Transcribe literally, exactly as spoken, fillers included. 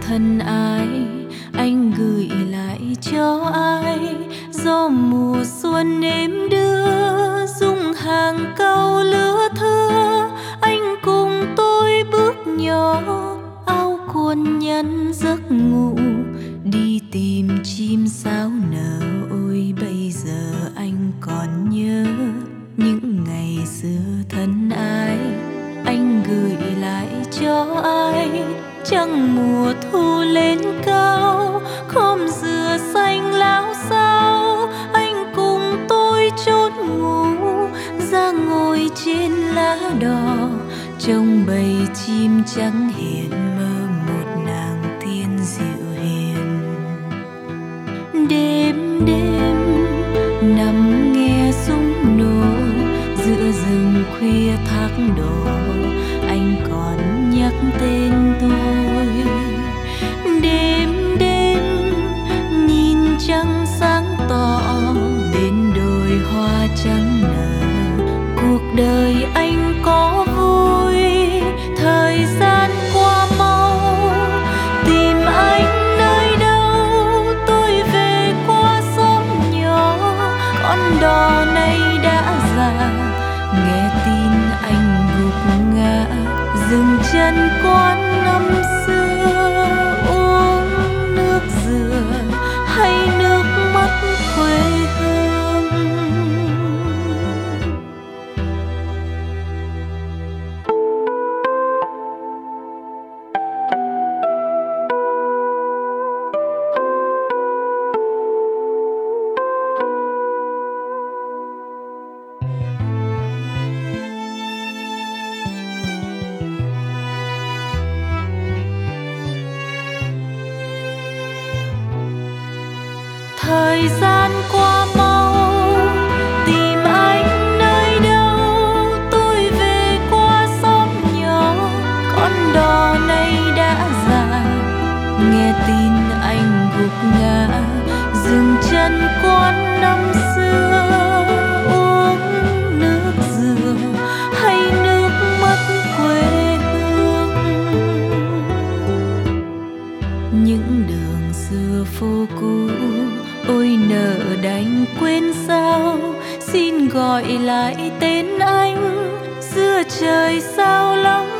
thân ái anh gửi lại cho ai, do mùa xuân êm đưa dung hàng câu lứa thơ. Anh cùng tôi bước nhỏ áo quần nhắn giấc ngủ, đi tìm chim sáo nở. Ôi bây giờ anh còn nhớ những ngày xưa thân ái, anh gửi lại cho ai. Trăng mùa thu lên cao, khóm dừa xanh láo xao. Anh cùng tôi chốt ngủ, ra ngồi trên lá đỏ, trông bầy chim trắng hiện mơ một nàng tiên dịu hiền. Đêm đêm nằm nghe súng nổ giữa rừng khuya thác đổ, anh còn nhắc tên tôi. Đêm đêm nhìn trăng sáng tỏ bên đồi hoa trắng nở, cuộc đời anh có vui. Thời gian qua mau, tìm anh nơi đâu, tôi về qua xóm nhỏ. Con đò này đã già, nghe tin anh gục ngã, dừng chân quán năm xưa. Uống nước dừa hay nước mắt quê hương. Thời gian qua mau, tìm anh nơi đâu, tôi về qua xóm nhỏ. Con đò này đã già, nghe tin anh gục ngã, dừng chân quán năm xưa. Uống nước dừa hay nước mắt quê hương. Những đường xưa phố cũ, ôi nợ đành quên sao. Xin gọi lại tên anh, giữa trời sao lóng